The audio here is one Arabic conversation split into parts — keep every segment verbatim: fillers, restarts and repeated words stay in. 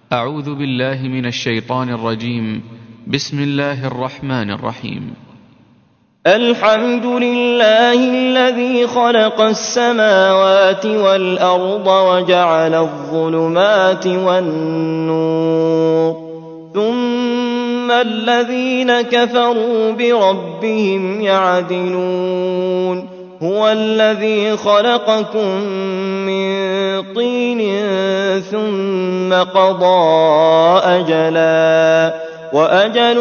أعوذ بالله من الشيطان الرجيم. بسم الله الرحمن الرحيم. الحمد لله الذي خلق السماوات والأرض وجعل الظلمات والنور، ثم الذين كفروا بربهم يعدلون. هو الذي خلقكم من طين ثم قضى أجلا وأجل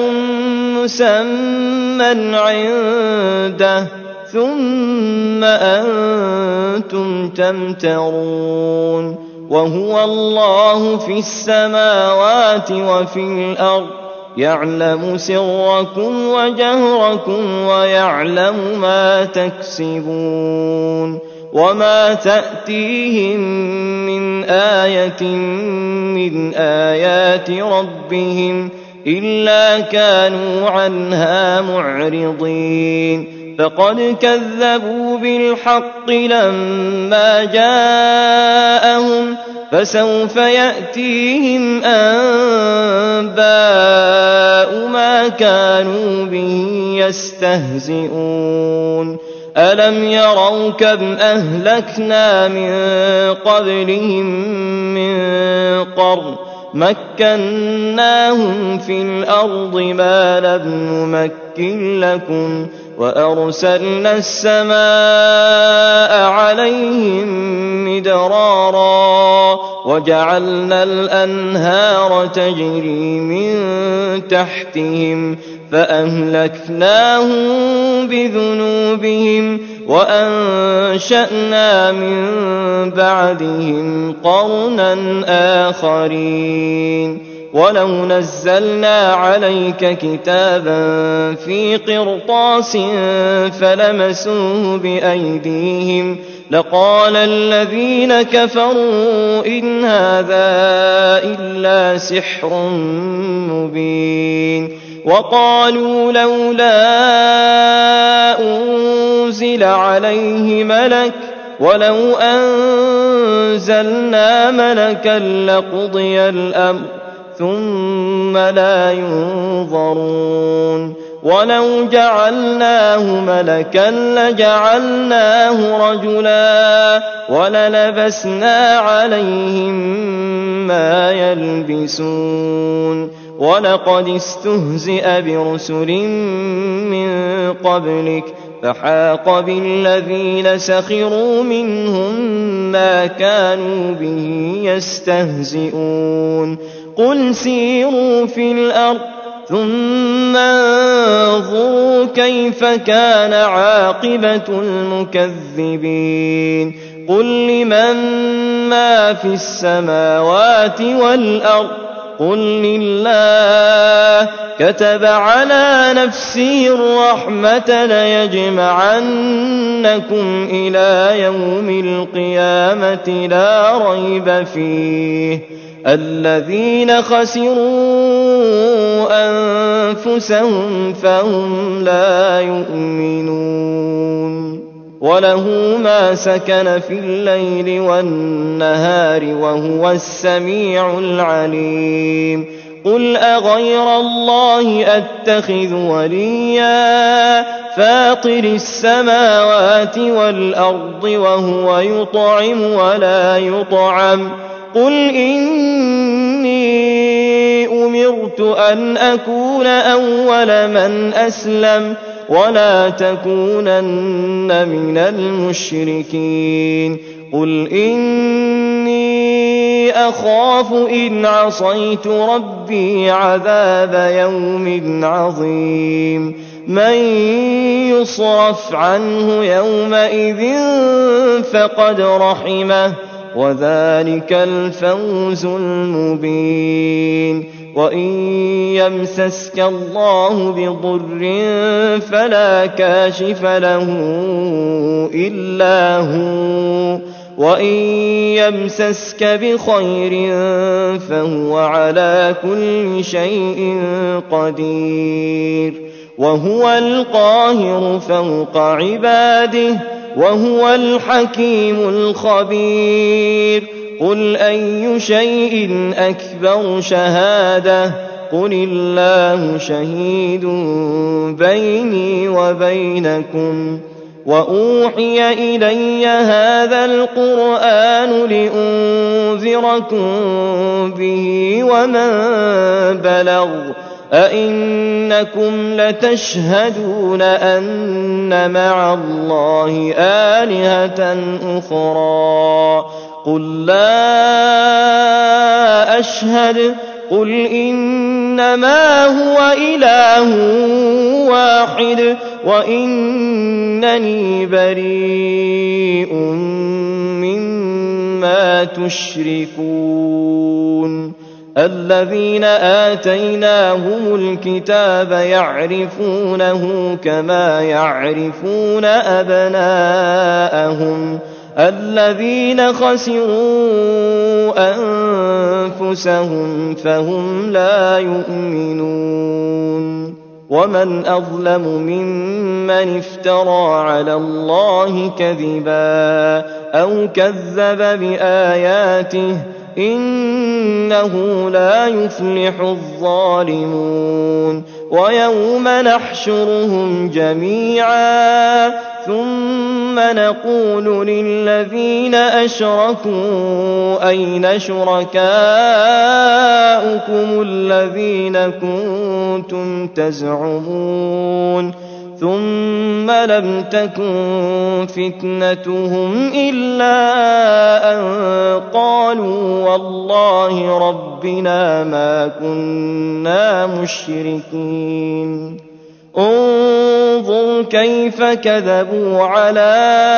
مسمى عنده ثم أنتم تمترون. وهو الله في السماوات وفي الأرض، يعلم سركم وجهركم ويعلم ما تكسبون. وما تأتيهم من آية من آيات ربهم إلا كانوا عنها معرضين. فقد كذبوا بالحق لما جاءهم، فسوف يأتيهم أنباء ما كانوا به يستهزئون. ألم يروا كم أهلكنا من قبلهم من قرن مكناهم في الأرض ما لم نمكن لكم، وأرسلنا السماء عليهم مدرارا وجعلنا الأنهار تجري من تحتهم فأهلكناهم بذنوبهم وأنشأنا من بعدهم قرنا آخرين. ولو نزلنا عليك كتابا في قرطاس فلمسوه بأيديهم لقال الذين كفروا إن هذا إلا سحر مبين. وقالوا لولا أنزل عليه ملك ولو أنزلنا ملكا لقضي الأمر ثم لا ينظرون. ولو جعلناه ملكا لجعلناه رجلا وللبسنا عليهم ما يلبسون. ولقد استهزئ برسل من قبلك فحاق بالذين سخروا منهم ما كانوا به يستهزئون. قل سيروا في الأرض ثم انظروا كيف كان عاقبة المكذبين. قل لمن ما في السماوات والأرض قل لله. كتب على نفسه الرحمة ليجمعنكم إلى يوم القيامة لا ريب فيه. الذين خسروا أنفسهم فهم لا يؤمنون. وله ما سكن في الليل والنهار وهو السميع العليم. قل أغير الله أتخذ وليا فاطر السماوات والأرض وهو يطعم ولا يطعم. قل إني أمرت أن أكون أول من أسلم ولا تكونن من المشركين. قل إني أخاف إن عصيت ربي عذاب يوم عظيم. من يصرف عنه يومئذ فقد رحمه وذلك الفوز المبين. وإن يمسسك الله بضر فلا كاشف له إلا هو، وإن يمسسك بخير فهو على كل شيء قدير. وهو القاهر فوق عباده وهو الحكيم الخبير. قل أي شيء أكبر شهادة قل الله شهيد بيني وبينكم وأوحي إلي هذا القرآن لأنذركم به ومن بلغ أئنكم لتشهدون أن مع الله آلهة أخرى قل لا أشهد قل إنما هو إله واحد وإنني بريء مما تشركون الذين آتيناهم الكتاب يعرفونه كما يعرفون أبناءهم الذين خسروا أنفسهم فهم لا يؤمنون ومن أظلم ممن افترى على الله كذبا أو كذب بآياته إنه لا يفلح الظالمون ويوم نحشرهم جميعا ثم نقول للذين أشركوا أين شركاؤكم الذين كنتم تزعمون ثم لم تكن فتنتهم إلا أن قالوا والله ربنا ما كنا مشركين انظر كيف كذبوا على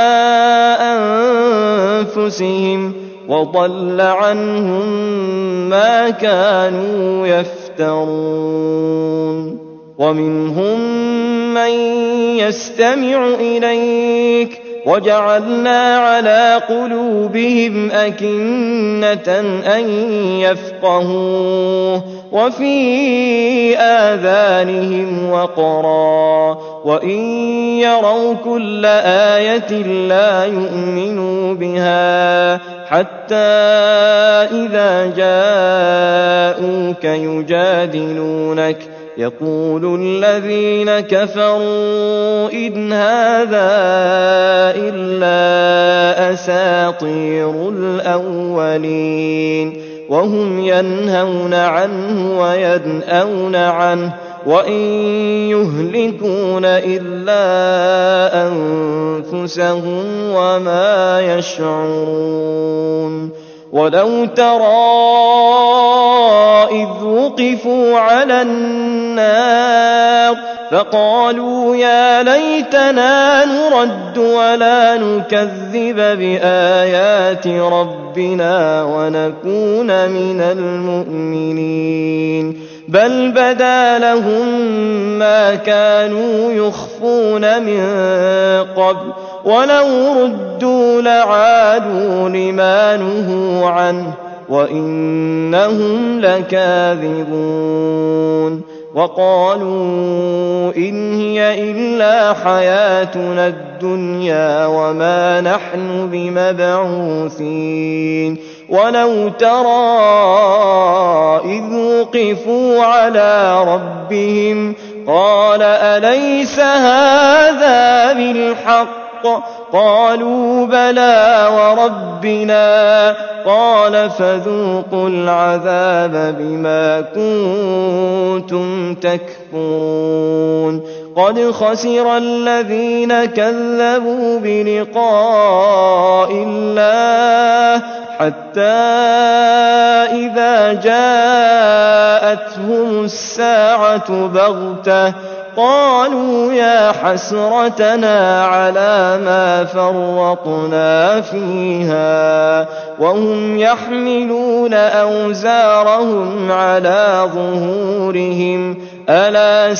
أنفسهم وضل عنهم ما كانوا يفترون ومنهم من يستمع إليك وجعلنا على قلوبهم أكنة أن يفقهوه وفي آذانهم وقرا وإن يروا كل آية لا يؤمنوا بها حتى إذا جاءوك يجادلونك يقول الذين كفروا إن هذا إلا أساطير الأولين وهم ينهون عنه وينأون عنه وإن يهلكون إلا أنفسهم وما يشعرون ولو ترى إذ وقفوا على النار فقالوا يا ليتنا نرد ولا نكذب بآيات ربنا ونكون من المؤمنين بل بدا لهم ما كانوا يخفون من قبل ولو ردوا لعادوا لما نهوا عنه وإنهم لكاذبون وقالوا إن هي إلا حياتنا الدنيا وما نحن بمبعوثين ولو ترى إذ وقفوا على ربهم قال أليس هذا بالحق قالوا بلى وربنا قال فذوقوا العذاب بما كنتم تكفرون قد خسر الذين كذبوا بلقاء الله حتى إذا جاءتهم الساعة بغتة قالوا يا حسرتنا على ما فرطنا فيها وهم يحملون أوزارهم على ظهورهم ألا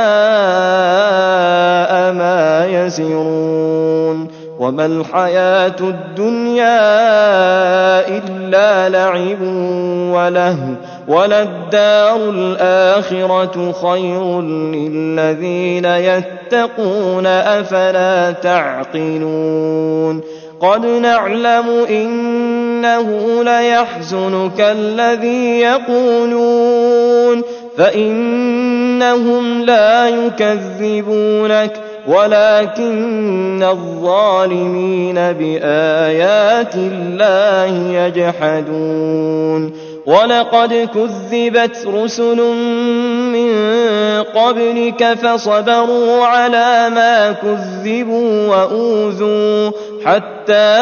ساء ما يزرون وما الحياة الدنيا إلا لعب ولهو وللدار الآخرة خير للذين يتقون أفلا تعقلون قد نعلم إنه ليحزنك الذي يقولون فإنهم لا يكذبونك ولكن الظالمين بآيات الله يجحدون ولقد كذبت رسل من قبلك فصبروا على ما كذبوا وأوذوا حتى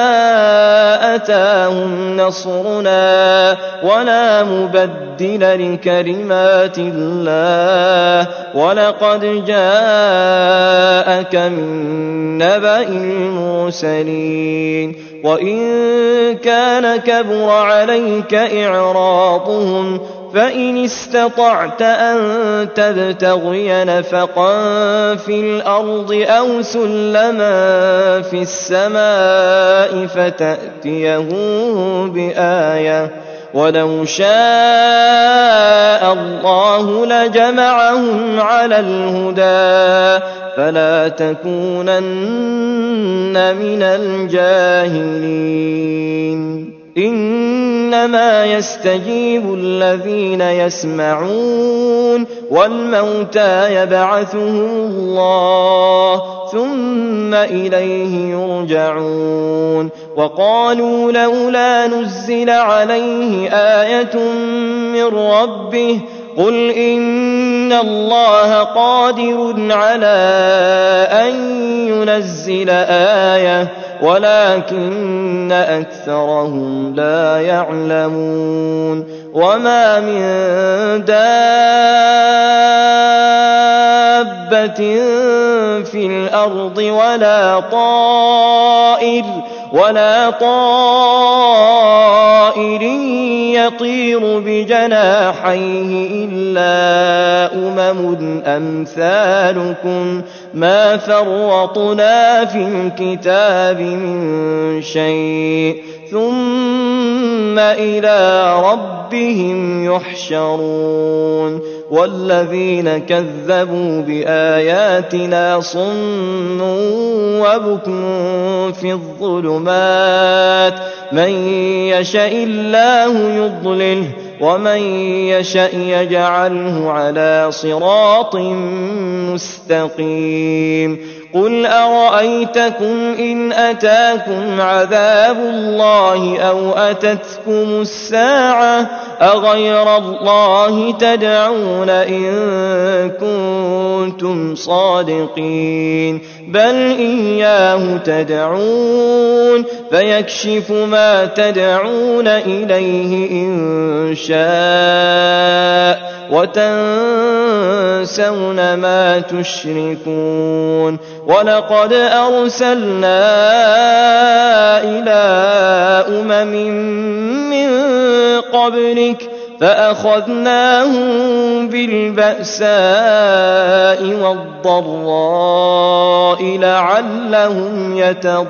أتاهم نصرنا ولا مبدل لكلمات الله ولقد جاءك من نبأ المرسلين وإن كان كبر عليك إعراضهم فإن استطعت أن تبتغي نفقا في الأرض أو سلما في السماء فتأتيهم بآية ولو شاء الله لجمعهم على الهدى فلا تكونن من الجاهلين إنما يستجيب الذين يسمعون والموتى يبعثهم الله ثم إليه يرجعون وقالوا لولا نزل عليه آية من ربه قل إن الله قادر على أن ينزل آية ولكن أكثرهم لا يعلمون وما من دابة في الأرض ولا طائر ولا طائر يطير بجناحيه إلا أمم أمثالكم ما فرطنا في الكتاب من شيء ثم إلى ربهم يحشرون والذين كذبوا بآياتنا صم وبكم في الظلمات من يشاء الله يضلله ومن يشاء يجعله على صراط مستقيم قل أرأيتكم إن أتاكم عذاب الله أو أتتكم الساعة أغير الله تدعون إن كنتم صادقين بل إياه تدعون فيكشف ما تدعون إليه إن شاء وتنسون ما تشركون ولقد أرسلنا إلى أمم من قبلك فأخذناهم بالبأساء والضراء لعلهم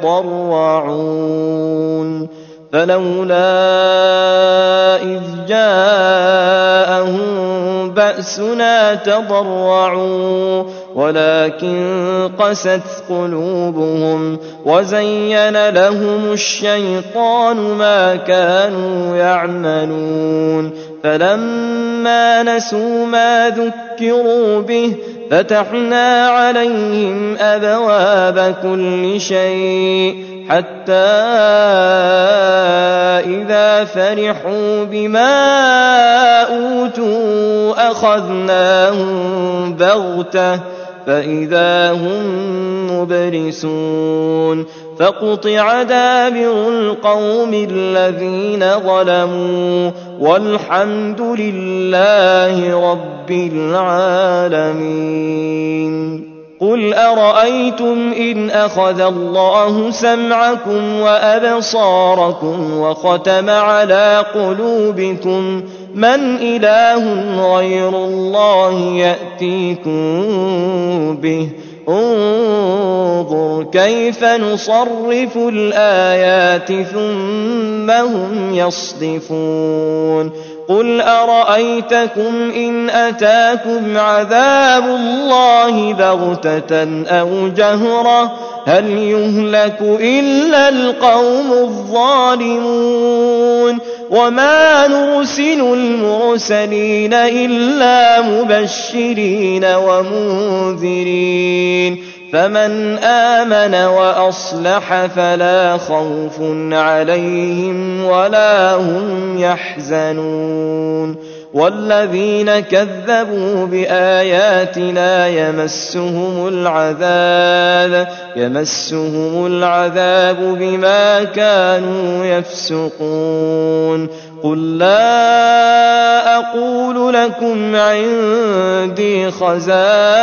يتضرعون فلولا إذ جاءهم بأسنا تضرعوا ولكن قست قلوبهم وزين لهم الشيطان ما كانوا يعملون فلما نسوا ما ذكروا به فتحنا عليهم أبواب كل شيء حتى إذا فرحوا بما أوتوا أخذناهم بغتة فإذا هم مبلسون فقطع دابر القوم الذين ظلموا والحمد لله رب العالمين قل أرأيتم إن أخذ الله سمعكم وأبصاركم وختم على قلوبكم من إله غير الله يأتيكم به انظر كيف نصرف الآيات ثم هم يصدفون قل أرأيتكم إن أتاكم عذاب الله بغتة أو جهرة هل يهلك إلا القوم الظالمون وما نرسل المرسلين إلا مبشرين ومنذرين فمن آمن وأصلح فلا خوف عليهم ولا هم يحزنون والذين كذبوا بآياتنا يمسهم العذاب يمسهم العذاب بما كانوا يفسقون قل لا أقول لكم عندي خزائن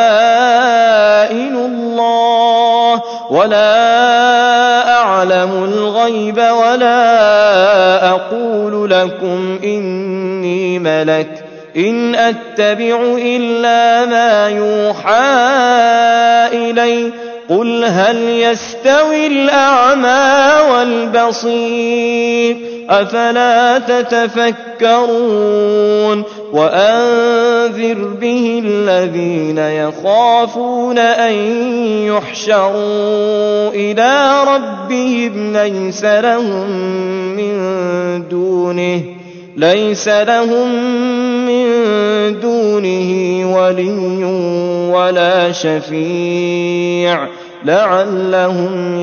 الله ولا أعلم الغيب ولا أقول لكم إني ملك إن أتبع إلا ما يوحى إلي قل هل يستوي الأعمى والبصير أفلا تتفكرون وأنذر به الذين يخافون أن يحشروا إلى ربهم ليس لهم من دونه ليس لهم من دونه ولي ولا شفيع لعلهم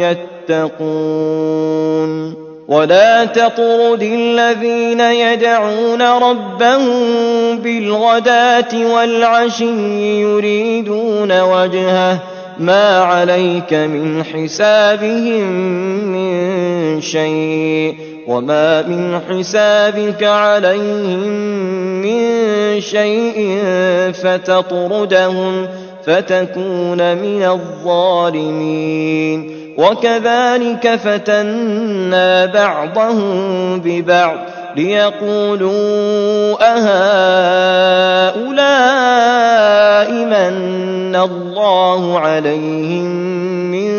يتقون ولا تطرد الذين يدعون ربهم بالغداة والعشي يريدون وجهه ما عليك من حسابهم من شيء وما من حسابك عليهم من شيء فتطردهم فتكون من الظالمين وكذلك فتنا بعضهم ببعض ليقولوا أهؤلاء من الله عليهم من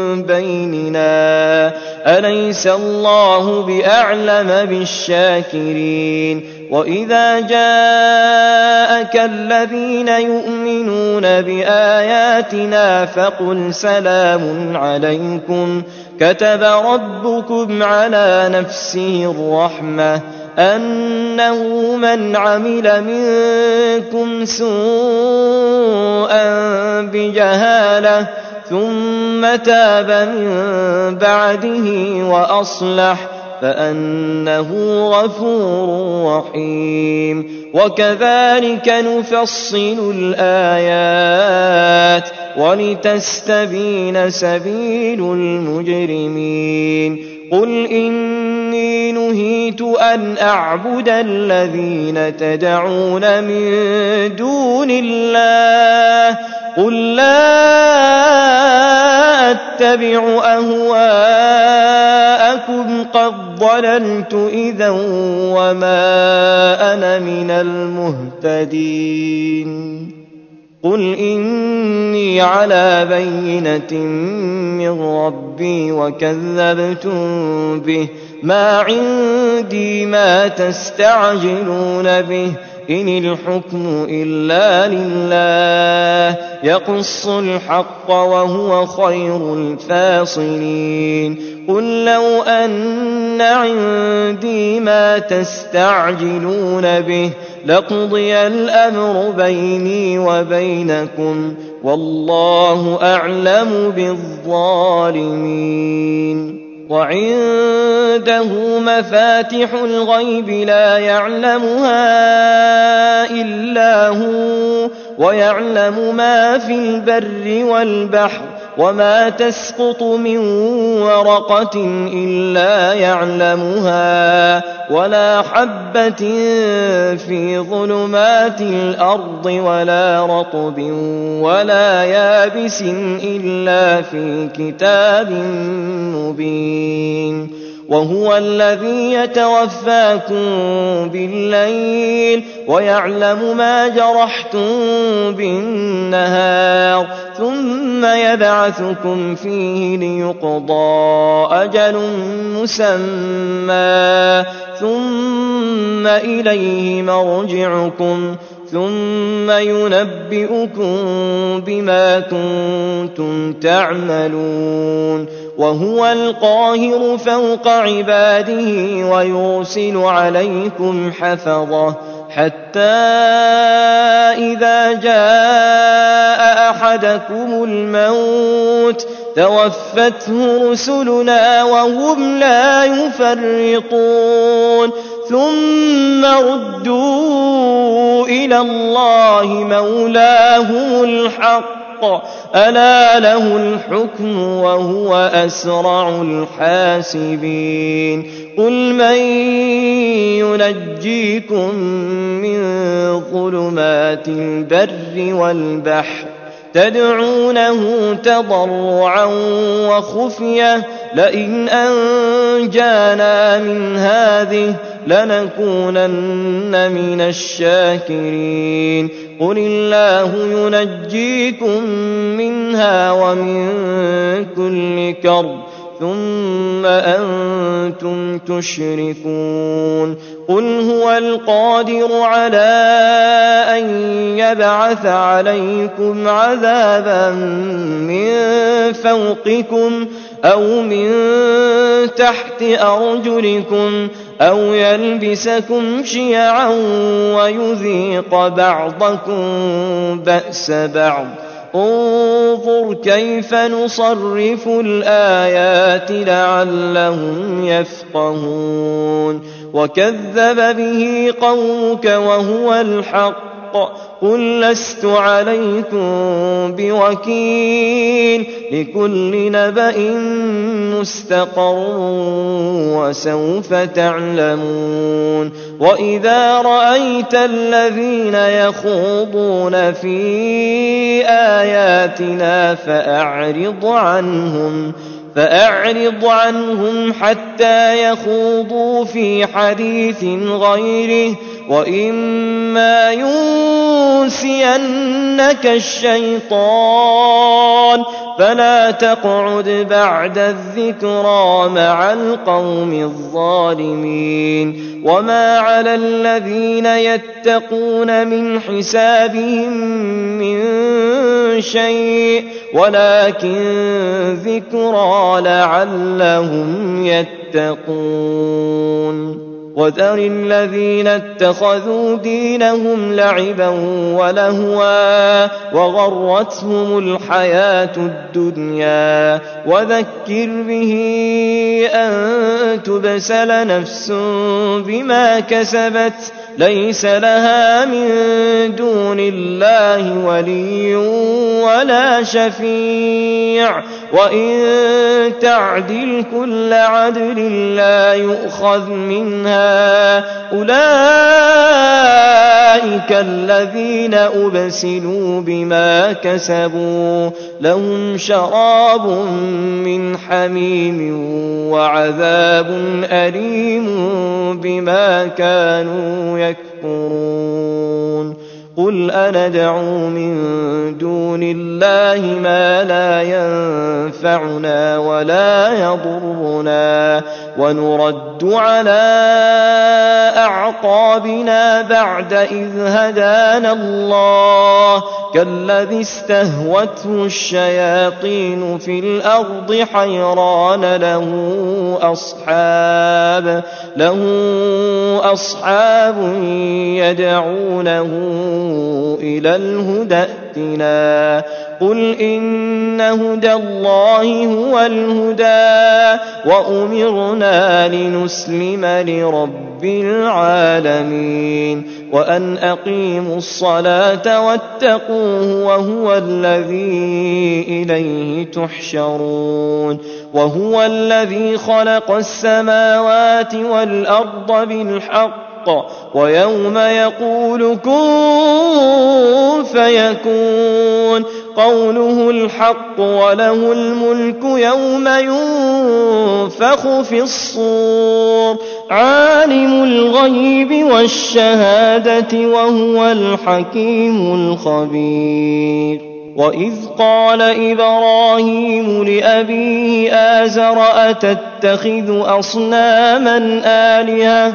بيننا أليس الله بأعلم بالشاكرين وإذا جاءك الذين يؤمنون بآياتنا فقل سلام عليكم كتب ربكم على نفسه الرحمة أنه من عمل منكم سوءا بجهالة ثم تاب من بعده وأصلح فأنه غفور رحيم وكذلك نفصل الآيات ولتستبين سبيل المجرمين قل إني نهيت أن أعبد الذين تدعون من دون الله قل لا أتبع أهواءكم قد ضللت إذا وما أنا من المهتدين قل إني على بينة من ربي وكذبتم به ما عندي ما تستعجلون به إن الحكم إلا لله يقص الحق وهو خير الفاصلين قل لو أن عندي ما تستعجلون به لقضي الأمر بيني وبينكم والله أعلم بالظالمين وعنده مفاتح الغيب لا يعلمها إلا هو ويعلم ما في البر والبحر وما تسقط من ورقة إلا يعلمها ولا حبة في ظلمات الأرض ولا رطب ولا يابس إلا في كتاب مبين وهو الذي يتوفاكم بالليل ويعلم ما جرحتم بالنهار ثم يبعثكم فيه ليقضى أجل مسمى ثم إليه مرجعكم ثم ينبئكم بما كنتم تعملون وهو القاهر فوق عباده ويرسل عليكم حفظه حتى إذا جاء أحدكم الموت توفته رسلنا وهم لا يفرطون ثم ردوا إلى الله مولاهم الحق ألا له الحكم وهو أسرع الحاسبين قل من ينجيكم من ظلمات البر والبحر تدعونه تضرعا وخفية لئن أنجانا من هذه لنكونن من الشاكرين قل الله ينجيكم منها ومن كل كرب ثم أنتم تشركون قل هو القادر على أن يبعث عليكم عذابا من فوقكم أو من تحت أرجلكم أو يلبسكم شيعا ويذيق بعضكم بأس بعض انظر كيف نصرف الآيات لعلهم يفقهون وكذب به قومك وهو الحق قل لست عليكم بوكيل لكل نبأ مستقر وسوف تعلمون وإذا رأيت الذين يخوضون في آياتنا فأعرض عنهم فأعرض عنهم حتى يخوضوا في حديث غيره وإما ينسينك الشيطان فلا تقعد بعد الذكرى مع القوم الظالمين وما على الذين يتقون من حسابهم من شيء ولكن ذكرى لعلهم يتقون وذر الذين اتخذوا دينهم لعبا ولهوا وغرتهم الحياة الدنيا وذكر به أن تبسل نفس بما كسبت ليس لها من دون الله ولي ولا شفيع وإن تعدل كل عدل لا يؤخذ منها أولئك الذين أبسلوا بما كسبوا لهم شراب من حميم وعذاب أليم بما كانوا يكفرون قل أندعو من دون الله ما لا ينفعنا ولا يضرنا ونرد على أعقابنا بعد إذ هدانا الله كالذي استهوته الشياطين في الأرض حيران له أصحاب له أصحاب يدعونه إلى الهدى ائتنا قل إن هدى الله هو الهدى وأمرنا لنسلم لرب العالمين وأن أقيموا الصلاة واتقوه وهو الذي إليه تحشرون وهو الذي خلق السماوات والأرض بالحق ويوم يقول كن فيكون قوله الحق وله الملك يوم ينفخ في الصور عالم الغيب والشهادة وهو الحكيم الخبير. وإذ قال إبراهيم لأبيه آزر أتتخذ أصناما آلهة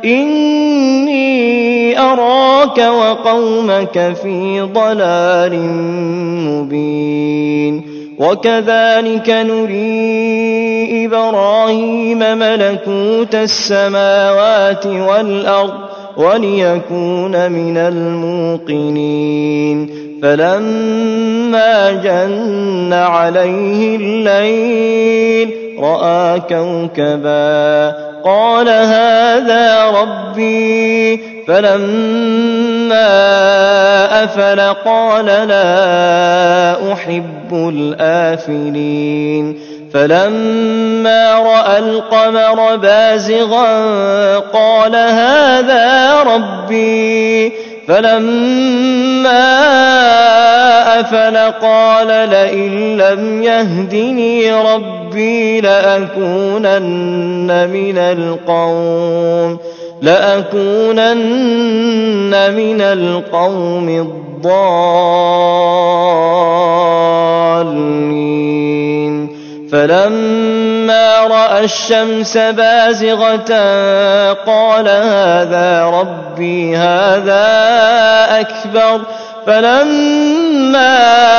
إني أراك وقومك في ضلال مبين. وكذلك نري إبراهيم ملكوت السماوات والأرض وليكون من الموقنين. فلما جن عليه الليل رأى كوكبا قال هذا ربي فلما أفل قال لا أحب الآفلين. فلما رأى القمر بازغا قال هذا ربي فلما أفل قال لئن لم يهدني ربي لأكونن من القوم لأكونن من القوم الضالين. فلما رأى الشمس بازغة قال هذا ربي هذا أكبر. فلما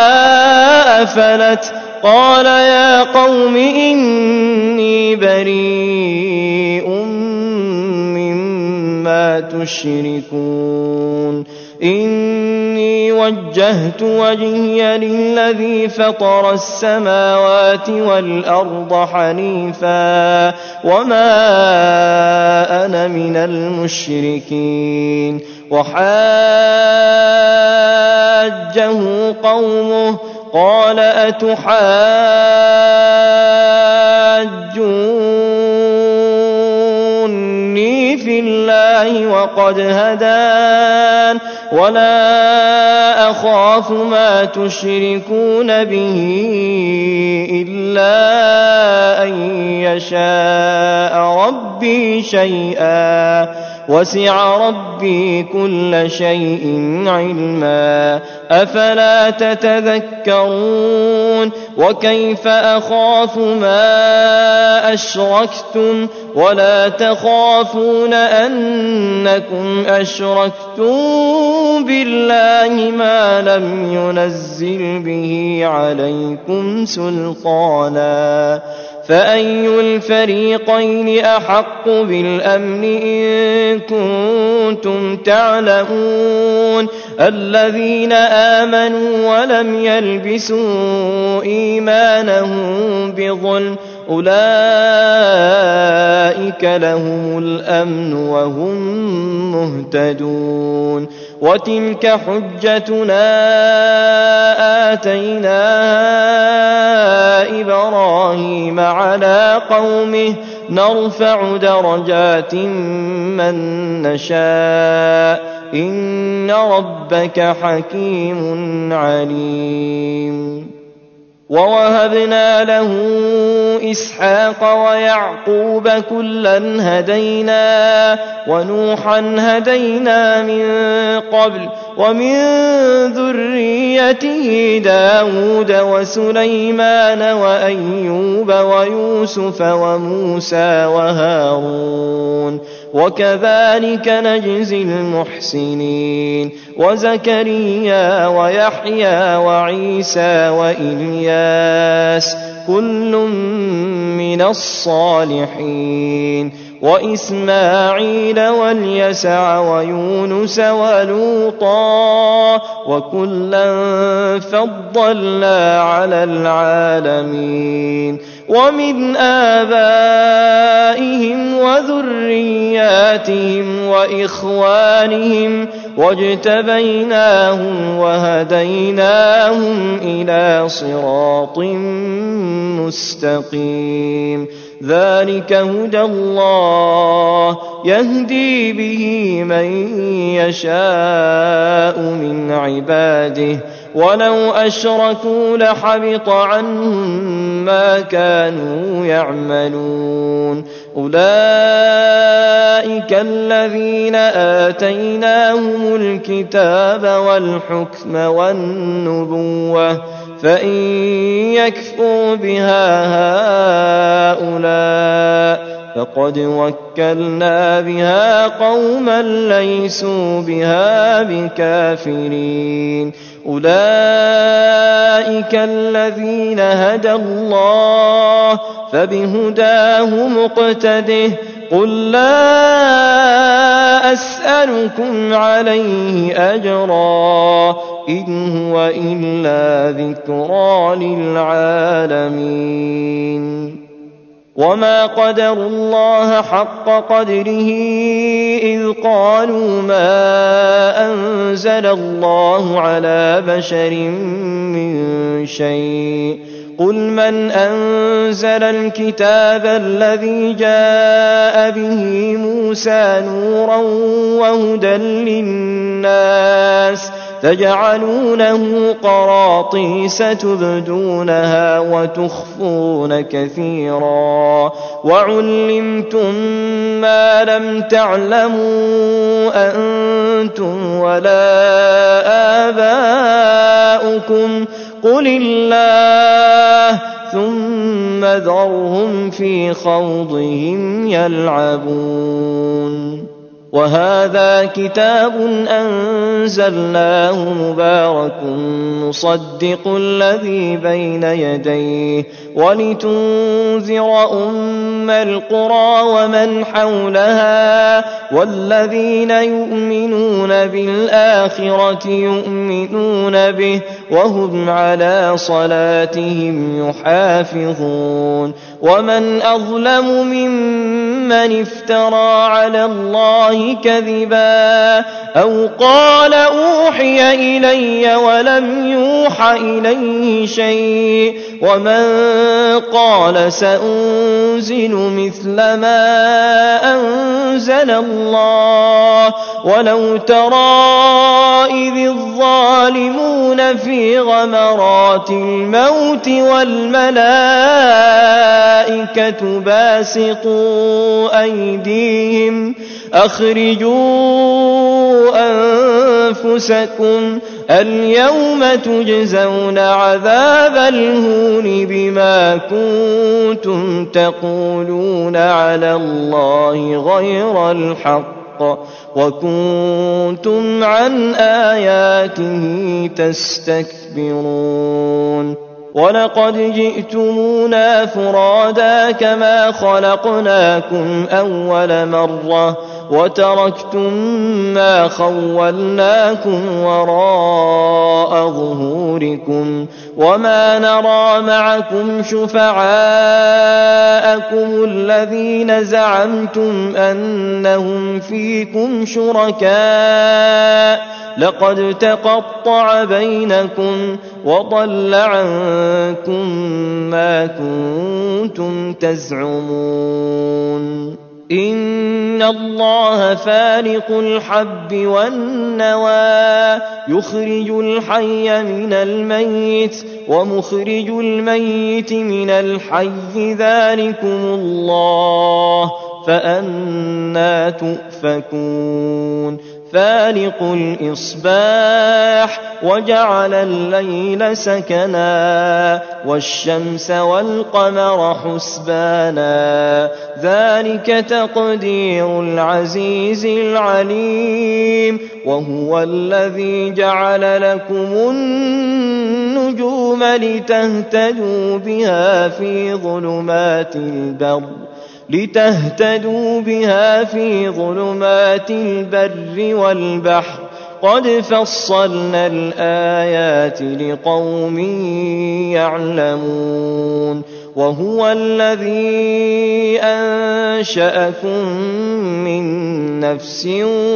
أفلت قال يا قوم إني بريء مما تشركون إني وجهت وجهي للذي فطر السماوات والأرض حنيفا وما أنا من المشركين. وحاجه قومه قال أتحاجوني في الله وقد هدان ولا أخاف ما تشركون به إلا أن يشاء ربي شيئا وسع ربي كل شيء علما أفلا تتذكرون. وكيف أخاف ما أشركتم ولا تخافون أنكم أشركتم بالله ما لم ينزل به عليكم سلطانا فأي الفريقين أحق بالأمن إن كنتم تعلمون. الذين آمنوا ولم يلبسوا إيمانهم بظلم أولئك لهم الأمن وهم مهتدون. وتلك حجتنا آتيناها إبراهيم على قومه نرفع درجات من نشاء إن ربك حكيم عليم. ووهبنا له إسحاق ويعقوب كلا هدينا ونوحا هدينا من قبل ومن ذريته داود وسليمان وأيوب ويوسف وموسى وهارون وكذلك نجزي المحسنين. وزكريا ويحيى وعيسى وإلياس كل من الصالحين وإسماعيل واليسع ويونس ولوطا وكلا فضلنا على العالمين. ومن آبائهم وذرياتهم وإخوانهم واجتبيناهم وهديناهم إلى صراط مستقيم. ذلك هدى الله يهدي به من يشاء من عباده ولو أشركوا لحبط عنهم ما كانوا يعملون أولئك الذين آتيناهم الكتاب والحكم والنبوة فإن يكفر بها هؤلاء فقد وكلنا بها قوما ليسوا بها بكافرين أولئك الذين هدى الله فبهداه مقتده قل لا أسألكم عليه أجرا إن هو إلا ذكرى للعالمين وما قدروا الله حق قدره إذ قالوا ما أنزل الله على بشر من شيء قل من أنزل الكتاب الذي جاء به موسى نورا وهدى للناس تجعلونه قراطيس تبدونها وتخفون كثيرا وعلمتم ما لم تعلموا أنتم ولا آباؤكم قل الله ثم ذرهم في خوضهم يلعبون وهذا كتاب أنزلناه مبارك مصدق الذي بين يديه ولتنذر أم القرى ومن حولها والذين يؤمنون بالآخرة يؤمنون به وهم على صلاتهم يحافظون ومن أظلم ممن افترى على الله كذبا أو قال أوحي إلي ولم يوح إليه شيء ومن قال سأنزل مثل ما أنزل الله ولو ترى إذ الظالمون في غمرات الموت والملائكة باسطوا أيديهم أخرجوا أنفسكم اليوم تجزون عذاب الهون بما كنتم تقولون على الله غير الحق وكنتم عن آياته تستكبرون ولقد جئتمونا فرادا كما خلقناكم أول مرة وتركتم ما خولناكم وراء ظهوركم وما نرى معكم شفعاءكم الذين زعمتم أنهم فيكم شركاء لقد تقطع بينكم وضل عنكم ما كنتم تزعمون إن الله فالق الحب والنوى يخرج الحي من الميت ومخرج الميت من الحي ذلكم الله فأنى تؤفكون فالق الإصباح وجعل الليل سكنا والشمس والقمر حسبانا ذلك تقدير العزيز العليم وهو الذي جعل لكم النجوم لتهتدوا بها في ظلمات البر لتهتدوا بها في ظلمات البر والبحر قد فصلنا الآيات لقوم يعلمون وهو الذي أنشأكم من نفس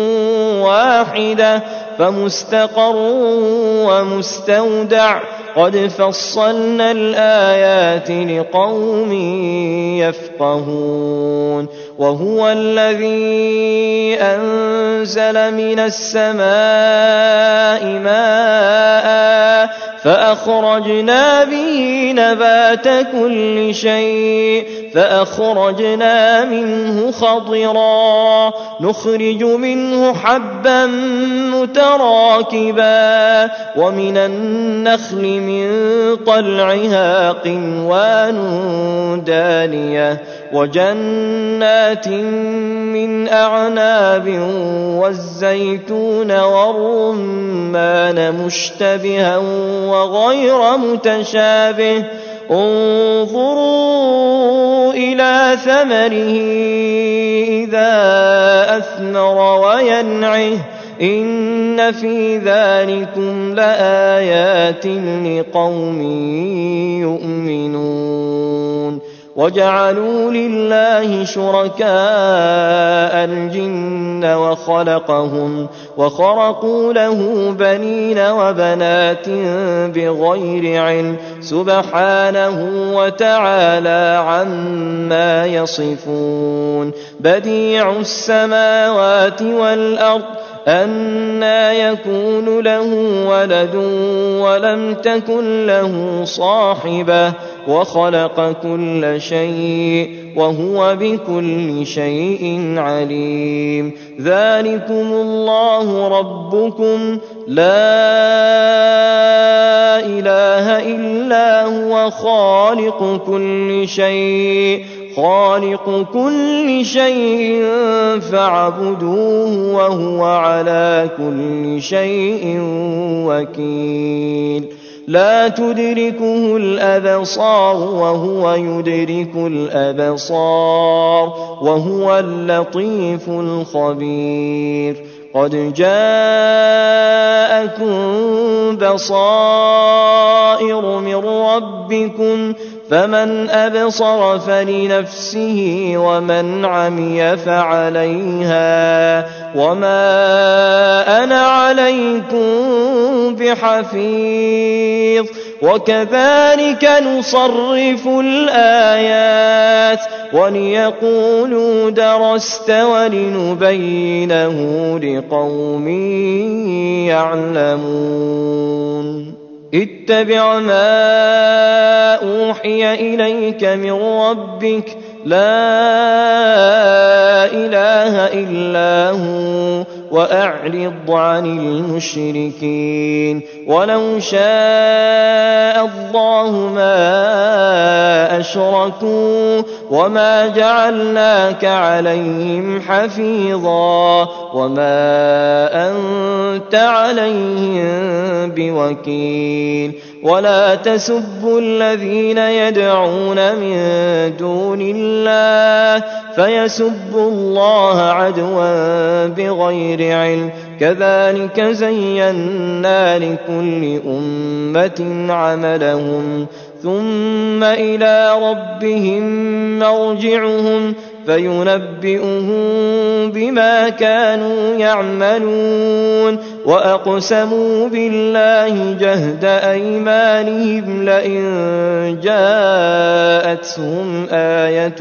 واحدة فمستقر ومستودع قد فصلنا الآيات لقوم يفقهون وهو الذي أنزل من السماء ماء فأخرجنا به نبات كل شيء فأخرجنا منه خضرا نخرج منه حبا متراكبا ومن النخل من طلعها قنوان دانية وجنات من أعناب والزيتون والرمان مشتبها وغير متشابه انظروا إلى ثمره إذا أثمر وينعه إن في ذلكم لآيات لقوم يؤمنون وجعلوا لله شركاء الجن وخلقهم وخرقوا له بنين وبنات بغير علم سبحانه وتعالى عما يصفون بديع السماوات والأرض أنى يكون له ولد ولم تكن له صاحبة وخلق كل شيء وهو بكل شيء عليم ذلكم الله ربكم لا إله إلا هو خالق كل شيء خالق كل شيء فاعبدوه وهو على كل شيء وكيل لا تدركه الأبصار وهو يدرك الأبصار وهو اللطيف الخبير قد جاءكم بصائر من ربكم فمن أبصر فلنفسه ومن عمي فعليها وما أنا عليكم بحفيظ وكذلك نصرف الآيات وليقولوا درست ولنبينه لقوم يعلمون اتبع ما أوحي إليك من ربك لا إله إلا هو وأعرض عن المشركين ولو شاء الله ما أشركوا وما جعلناك عليهم حفيظا وما أنت عليهم بوكيل ولا تسبوا الذين يدعون من دون الله فيسبوا الله عدوا بغير علم كذلك زينا لكل أمة عملهم ثم إلى ربهم مرجعهم فينبئهم بما كانوا يعملون وأقسموا بالله جهد أيمانهم لئن جاءتهم آية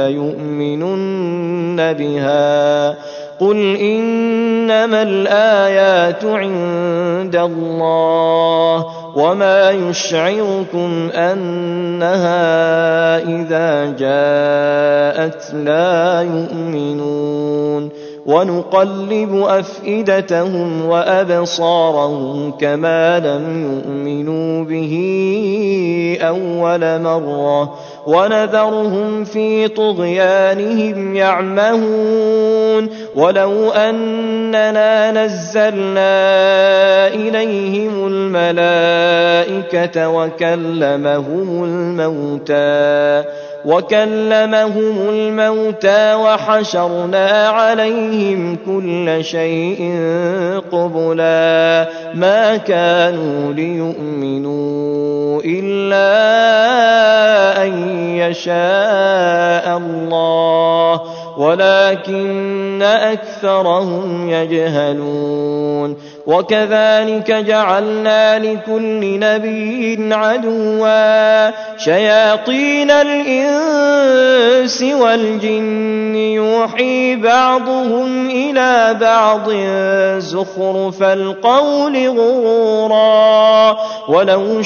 ليؤمنن بها قل إنما الآيات عند الله وما يشعركم أنها إذا جاءت لا يؤمنون ونقلب أفئدتهم وأبصارهم كما لم يؤمنوا به أول مرة ونذرهم في طغيانهم يعمهون ولو أننا نزلنا إليهم الملائكة وكلمهم الموتى وكلمهم الموتى وحشرنا عليهم كل شيء قبلا ما كانوا ليؤمنوا إلا أن يشاء الله ولكن أكثرهم يجهلون وكذلك جعلنا لكل نبي عدوا شياطين الإنس والجن يوحي بعضهم إلى بعض زخرف القول غرورا ولو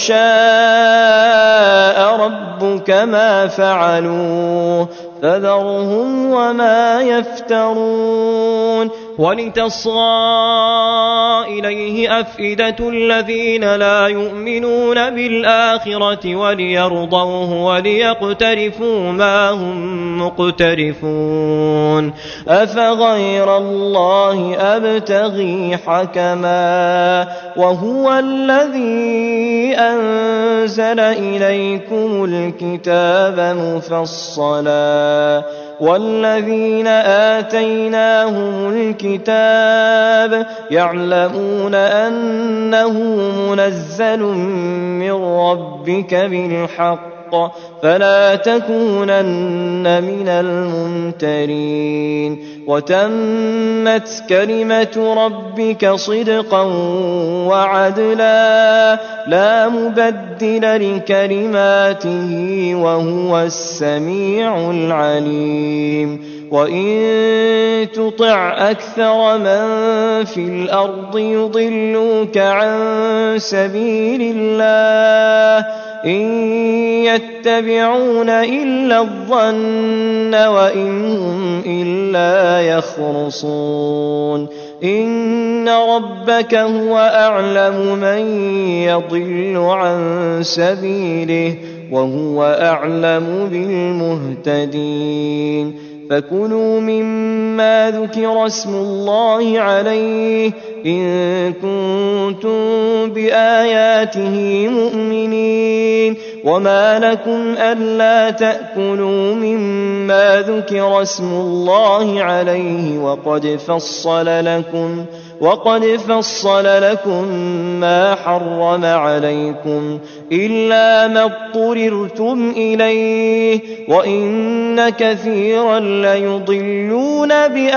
شاء ربك ما فعلوه فذرهم وما يفترون ولتصغى إليه أفئدة الذين لا يؤمنون بالآخرة وليرضوه وليقترفوا ما هم مقترفون أفغير الله أبتغي حكما وهو الذي أنزل إليكم الكتاب مفصلا والذين آتيناهم الكتاب يعلمون أنه منزل من ربك بالحق فلا تكونن من الممترين وتمت كلمة ربك صدقا وعدلا لا مبدل لكلماته وهو السميع العليم وإن تطع أكثر من في الأرض يضلوك عن سبيل الله إن يتبعون إلا الظن وإن هم إلا يخرصون إن ربك هو أعلم من يضل عن سبيله وهو أعلم بالمهتدين فكلوا مما ذكر اسم الله عليه إن كنتم بآياته مؤمنين وما لكم ألا تأكلوا مما ذكر اسم الله عليه وقد فصل لكم وقد فصل لكم ما حرم عليكم إلا ما اضطررتم إليه وإن كثيرا ليضلون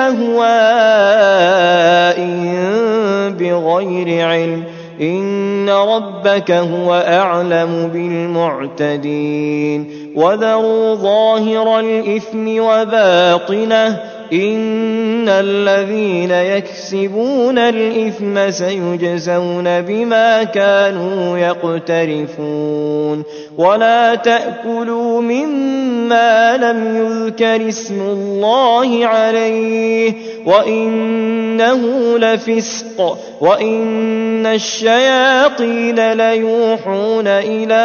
بأهوائهم بغير علم إن ربك هو أعلم بالمعتدين وذروا ظاهر الإثم وباطنه إن الذين يكسبون الإثم سيجزون بما كانوا يقترفون ولا تأكلوا مما لم يذكر اسم الله عليه وإنه لفسق وإن الشياطين ليوحون إلى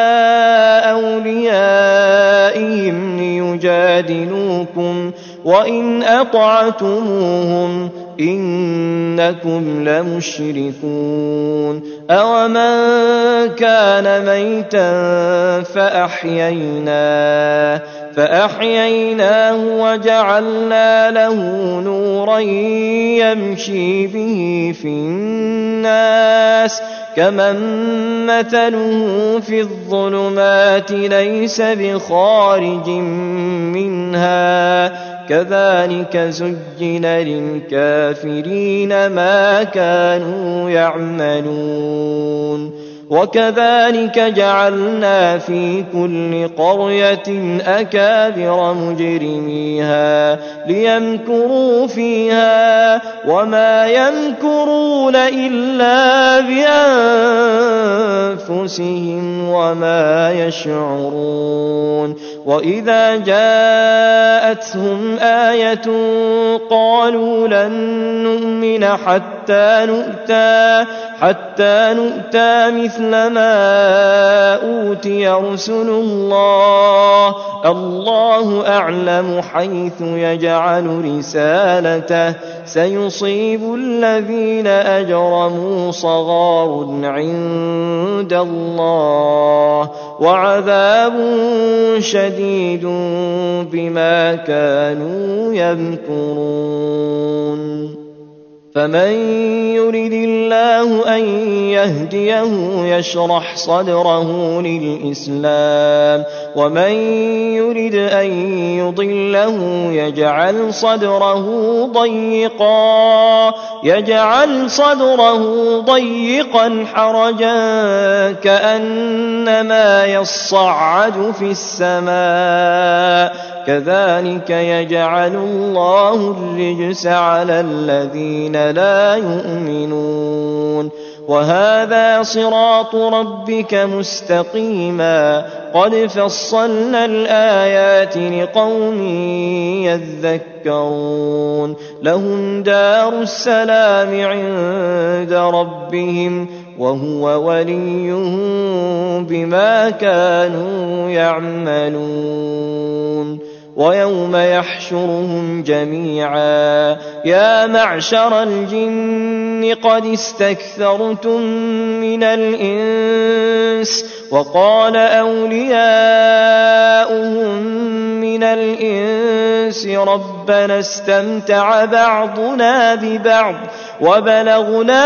أوليائهم ليجادلوكم وإن أطعتموهم إنكم لمشركون أومن كان ميتا فأحييناه فأحييناه وجعلنا له نورا يمشي به في الناس كمن مثله في الظلمات ليس بخارج منها كذلك زين للكافرين ما كانوا يعملون وكذلك جعلنا في كل قرية أكابر مجرميها ليمكروا فيها وما يمكرون إلا بأنفسهم وما يشعرون وإذا جاءتهم آية قالوا لن نؤمن حتى نؤتى حتى نؤتى مثل ما أوتي رسل الله الله أعلم حيث يجعل رسالته سيصيب الذين أجرموا صغار عند الله وعذاب شديد بما كانوا يمكرون فمن يرد الله أن يهديه يشرح صدره للإسلام ومن يرد أن يضله يجعل صدره ضيقا يجعل صدره ضيقا حرجا كأنما يصعد في السماء كذلك يجعل الله الرجس على الذين لا يؤمنون وهذا صراط ربك مستقيما قد فصلنا الآيات لقوم يذكرون لهم دار السلام عند ربهم وهو وليهم بما كانوا يعملون ويوم يحشرهم جميعا يا معشر الجن قد استكثرتم من الإنس وقال أولياؤهم من الإنس ربنا استمتع بعضنا ببعض وبلغنا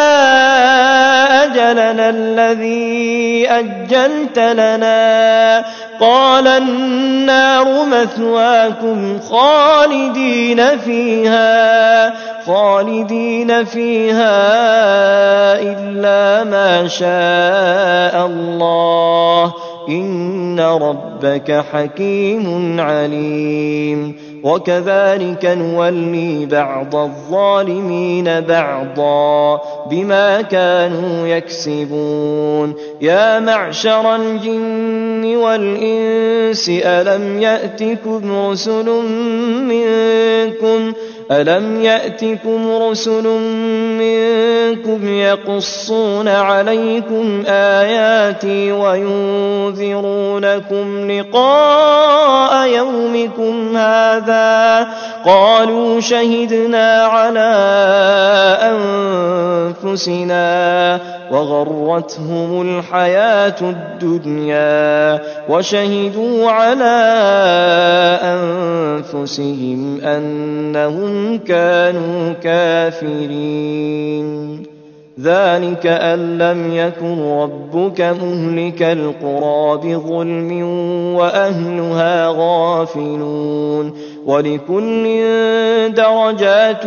أجلنا الذي أجلت لنا قال النار مثواكم خالدين فيها خالدين فيها إلا ما شاء الله إن ربك حكيم عليم وكذلك نولي بعض الظالمين بعضا بما كانوا يكسبون يا معشر الجن والإنس ألم يأتكم رسل منكم ألم يأتكم رسل منكم يقصون عليكم آياتي وينذرونكم لقاء يومكم هذا قالوا شهدنا على أنفسنا وغرتهم الحياة الدنيا وشهدوا على أنفسهم أنهم كانوا كافرين ذلك أن لم يكن ربك مهلك القرى بظلم وأهلها غافلون ولكل درجات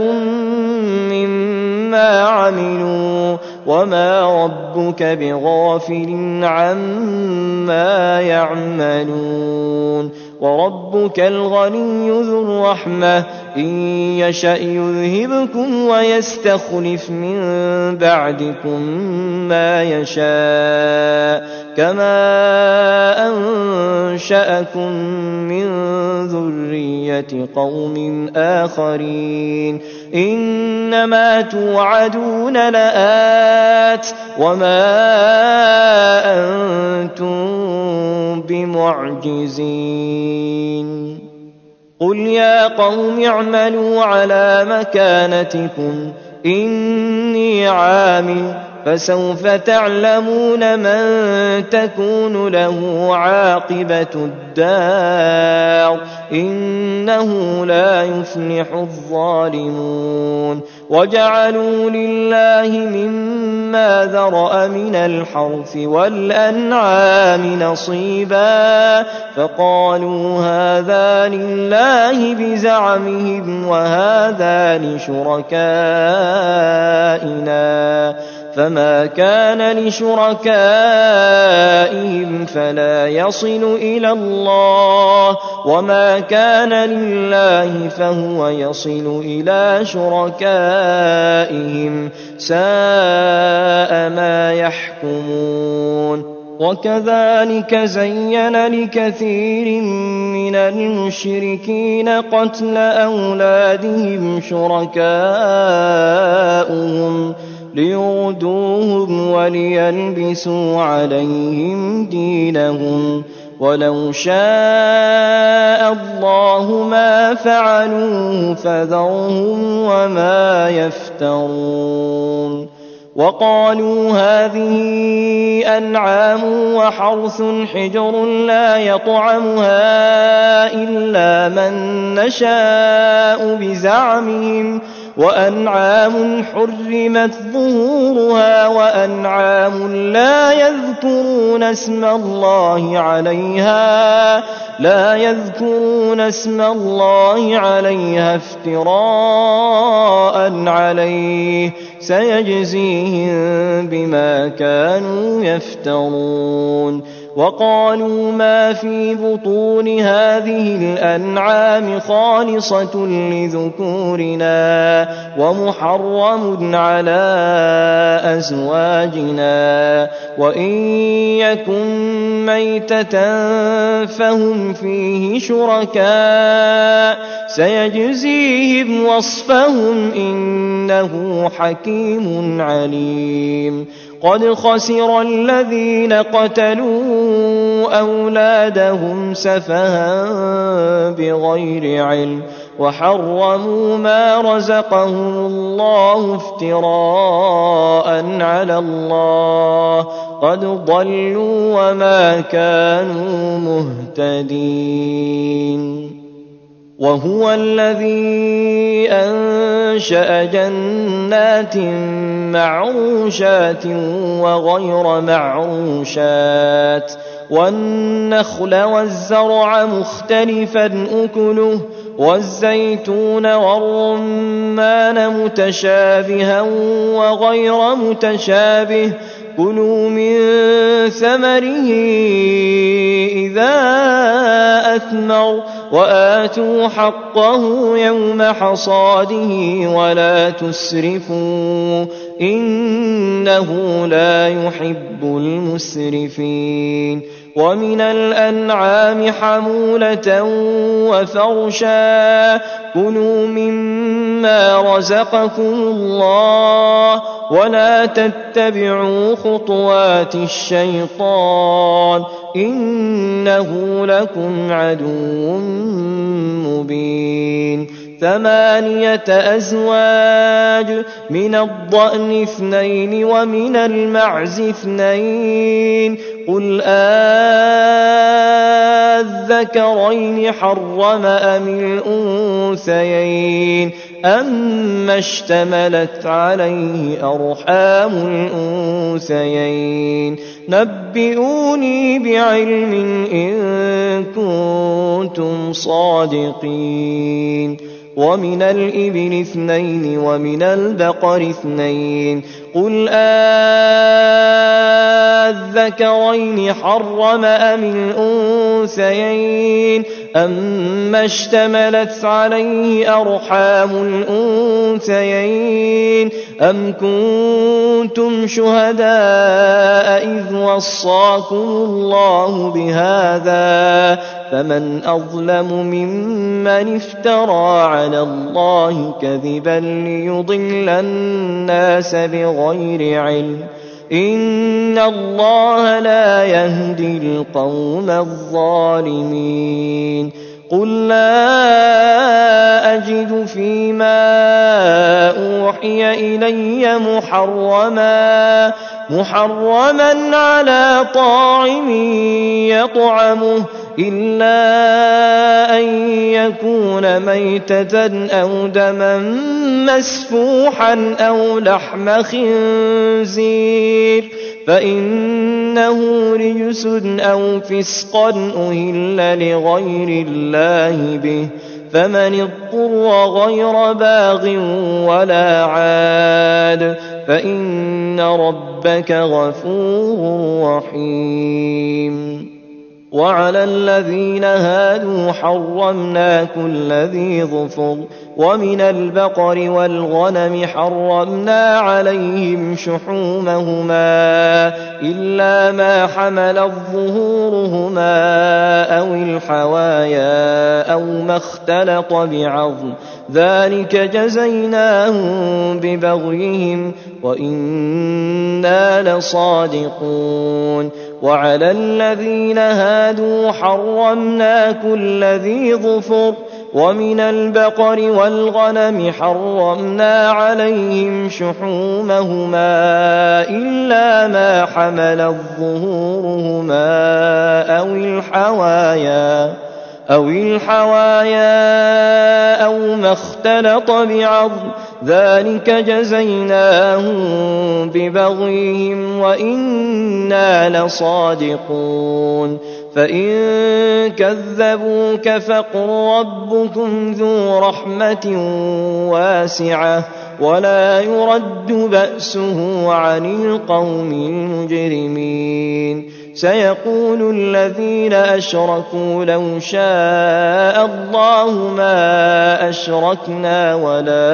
مما عملوا وما ربك بغافل عما يعملون وربك الغني ذو الرحمة إن يشأ يذهبكم ويستخلف من بعدكم ما يشاء كما أنشأكم من ذرية قوم آخرين إنما توعدون لآت وما أنتم بمعجزين قل يا قوم اعملوا على مكانتكم إني عامل فسوف تعلمون من تكون له عاقبة الدار إنه لا يفلح الظالمون وجعلوا لله مما ذرأ من الحرث والأنعام نصيبا فقالوا هذا لله بزعمهم وهذا لشركائنا فما كان لشركائهم فلا يصل إلى الله وما كان لله فهو يصل إلى شركائهم ساء ما يحكمون وكذلك زين لكثير من المشركين قتل أولادهم شركاؤهم ليردوهم وليلبسوا عليهم دينهم ولو شاء الله ما فعلوه فذرهم وما يفترون وقالوا هذه أنعام وحرث حجر لا يطعمها إلا من نشاء بزعمهم وأنعام حرمت ظهورها وأنعام لا يذكرون اسم الله عليها لا يذكرون اسم الله عليها افتراء عليه سيجزيهم بما كانوا يفترون. وقالوا ما في بطون هذه الأنعام خالصة لذكورنا ومحرم على أزواجنا وإن يكن ميتة فهم فيه شركاء سيجزيهم وصفهم إنه حكيم عليم. قد خسر الذين قتلوا أولادهم سفها بغير علم وحرموا ما رزقهم الله افتراء على الله قد ضلوا وما كانوا مهتدين. وهو الذي أنشأ جنات معروشات وغير معروشات والنخل والزرع مختلفا أكله والزيتون والرمان متشابها وغير متشابه كلوا من ثمره إذا أثمر وآتوا حقه يوم حصاده ولا تسرفوا إنه لا يحب المسرفين. ومن الأنعام حمولة وفرشا كلوا مما رزقكم الله ولا تتبعوا خطوات الشيطان إنه لكم عدو مبين. ثمانية أزواج من الضأن اثنين ومن المعز اثنين قل آذكرين حرم أم الأنثيين أما اشتملت عليه أرحام الأنثيين نبئوني بعلم إن كنتم صادقين. ومن الإبل اثنين ومن البقر اثنين قل آذكرين حرم أم الأنثيين أما اشتملت عليه أرحام الأنثيين أم كنتم شهداء إذ وصاكم الله بهذا فمن أظلم ممن افترى على الله كذبا ليضل الناس بغير علم إن الله لا يهدي القوم الظالمين. قل لا أجد فيما أوحي إلي محرما محرما على طاعم يطعمه إلا أن يكون ميتة أو دما مسفوحا أو لحم خنزير فإنه رجس أو فسقا أهل لغير الله به فمن اضطر غير باغ ولا عاد فإن ربك غفور رحيم. وعلى الذين هادوا حرمنا كل ذي ظفر ومن البقر والغنم حرمنا عليهم شحومهما إلا ما حملت ظهورهما أو الحوايا أو ما اختلط بعظم ذلك جزيناهم ببغيهم وإنا لصادقون. وعلى الذين هادوا حرمنا كل ذي ظفر ومن البقر والغنم حرمنا عليهم شحومهما إلا ما حملت ظهورهما أو الحوايا أو الحوايا أو ما اختلط بعظم ذلك جزيناهم ببغيهم وإنا لصادقون فإن كذبوك فقل ربكم ذو رحمة واسعة ولا يرد بأسه عن القوم المجرمين سيقول الذين أشركوا لو شاء الله ما أشركنا ولا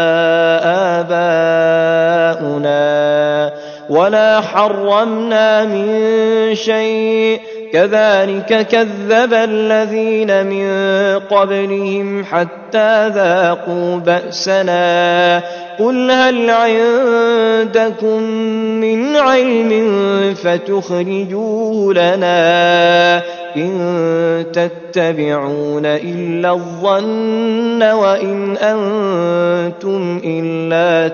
آباؤنا ولا حرمنا من شيء كذلك كذب الذين من قبلهم حتى ذاقوا بأسنا قل هل عندكم من علم فتخرجوه لنا إن تتبعون إلا الظن وإن أنتم إلا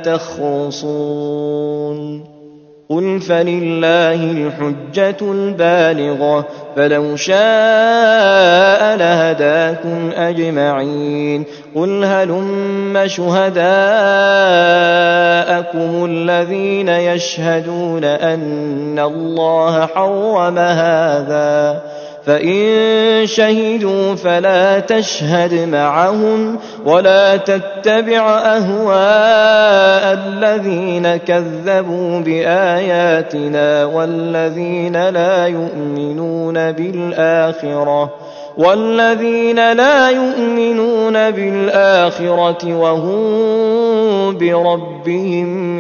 تخرصون قل فلله الحجة البالغة فلو شاء لهداكم أجمعين قل هلم شهداءكم الذين يشهدون أن الله حرم هذا فإن شهدوا فلا تشهد معهم ولا تتبع أهواء الذين كذبوا بآياتنا والذين لا يؤمنون بالآخرة والذين لا يؤمنون بالآخرة وهم بربهم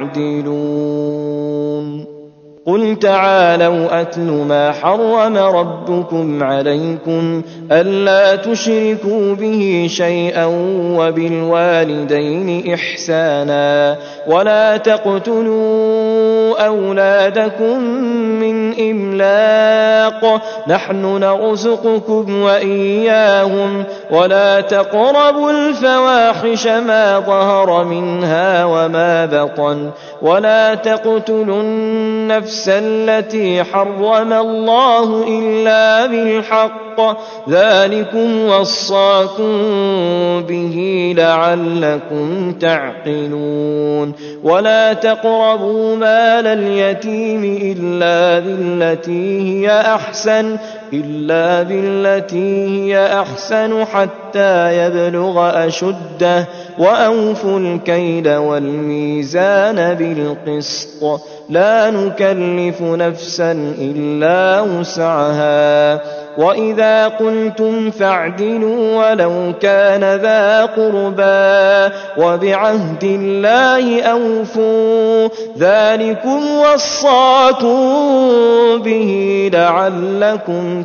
يعدلون قل تعالوا أتل ما حرم ربكم عليكم ألا تشركوا به شيئا وبالوالدين إحسانا ولا تقتلوا أولادكم من إملاق نحن نرزقكم وإياهم ولا تقربوا الفواحش ما ظهر منها وما بطن ولا تقتلوا النفس التي حرم الله إلا بالحق ذلكم وصاكم به لعلكم تعقلون ولا تقربوا مال اليتيم إلا بالتي هي أحسن إلا بالتي هي أحسن حتى يبلغ أشده وأوفوا الكيل والميزان بالقسط لا نكلف نفسا إلا وسعها وإذا قلتم فاعدلوا ولو كان ذا قربى وبعهد الله أوفوا ذلكم وصاكم به لعلكم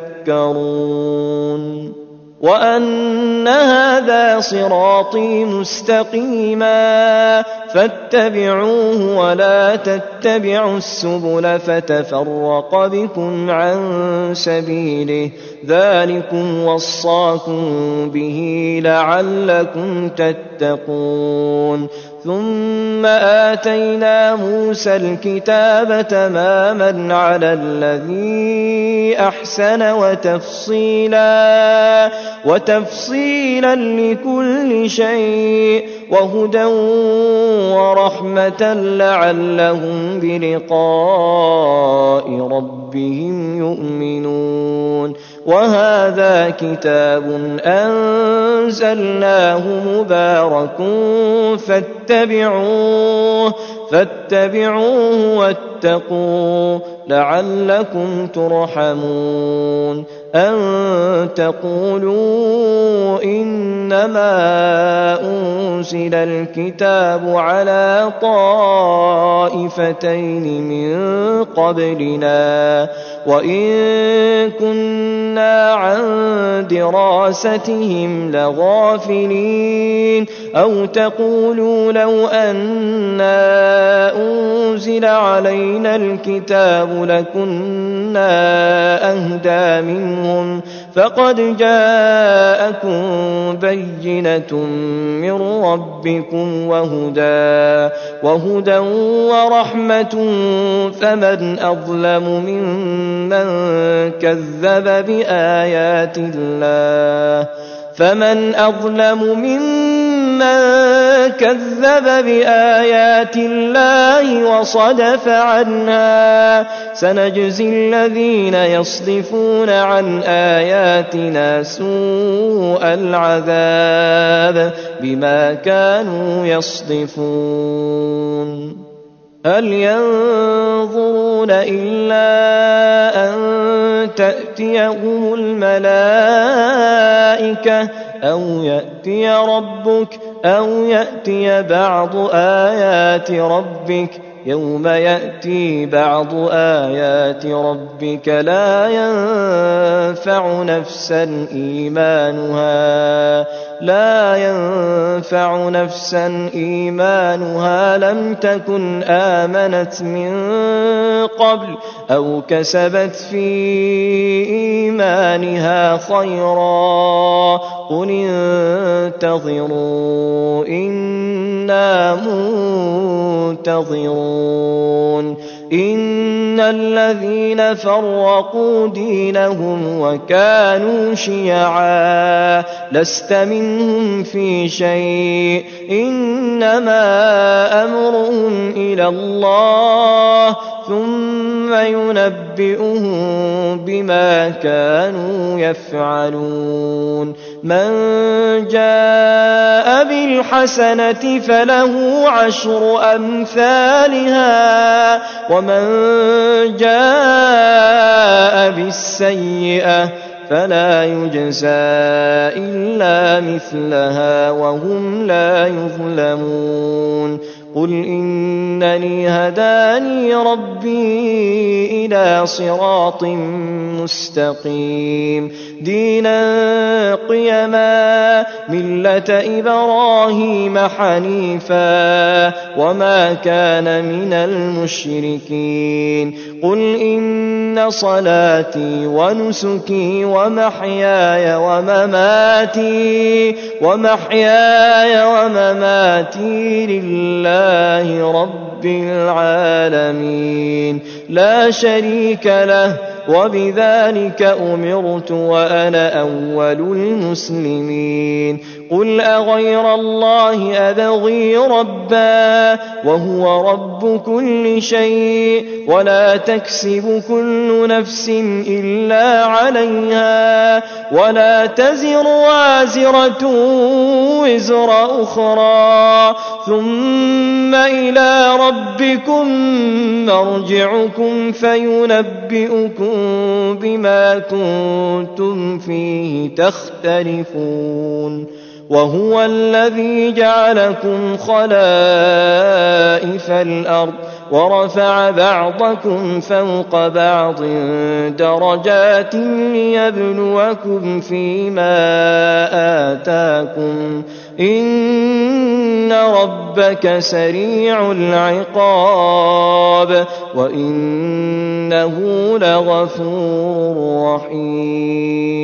تذكرون وأن هذا صراطي مستقيما فاتبعوه ولا تتبعوا السبل فتفرق بكم عن سبيله ذلكم وصاكم به لعلكم تتقون ثم آتينا موسى الكتاب تماما على الذي أحسن وتفصيلا وتفصيلا لكل شيء وهدى ورحمة لعلهم بلقاء ربهم يؤمنون وهذا كتاب أنزلناه مبارك فاتبعوه فاتبعوه واتقوا لعلكم ترحمون أن تقولوا إنما أنزل الكتاب على طائفتين من قبلنا وإن كنا عن دراستهم لغافلين أو تقولوا لو أنا أنزل نزل علينا الكتاب لكنا أهدى منهم فقد جاءكم بينة من ربكم وهدى, وهدى ورحمة فمن أظلم ممن كذب بآيات الله فمن أظلم ممن كذب بآيات الله وصدف عنها سنجزي الذين يصدفون عن آياتنا سوء العذاب بما كانوا يصدفون. هل ينظرون إلا أن تأتيهم الملائكة أو يأتي ربك أو يأتي بعض آيات ربك يوم يأتي بعض آيات ربك لا ينفع نفسا إيمانها لا ينفع نفسا إيمانها لم تكن آمنت من قبل أو كسبت في إيمانها خيرا قل انتظروا إنا منتظرون. إن الذين فرقوا دينهم وكانوا شيعا لست منهم في شيء إنما أمرهم إلى الله ثم ينبئهم بما كانوا يفعلون. من جاء بالحسنة فله عشر أمثالها ومن جاء بالسيئة فلا يجزى إلا مثلها وهم لا يظلمون. قل إنني هداني ربي إلى صراط مستقيم دينا قيما ملة إبراهيم حنيفا وما كان من المشركين. قل إن صلاتي ونسكي ومحياي ومماتي ومحياي ومماتي لله رب العالمين لا شريك له وبذلك أمرت وأنا أول المسلمين. قل أغير الله أبغي ربا وهو رب كل شيء ولا تكسب كل نفس إلا عليها ولا تزر وازرة وزر أخرى ثم إلى ربكم مرجعكم فينبئكم بما كنتم فيه تختلفون. وهو الذي جعلكم خلائف الأرض ورفع بعضكم فوق بعض درجات ليبلوكم فيما آتاكم إن ربك سريع العقاب وإنه لغفور رحيم.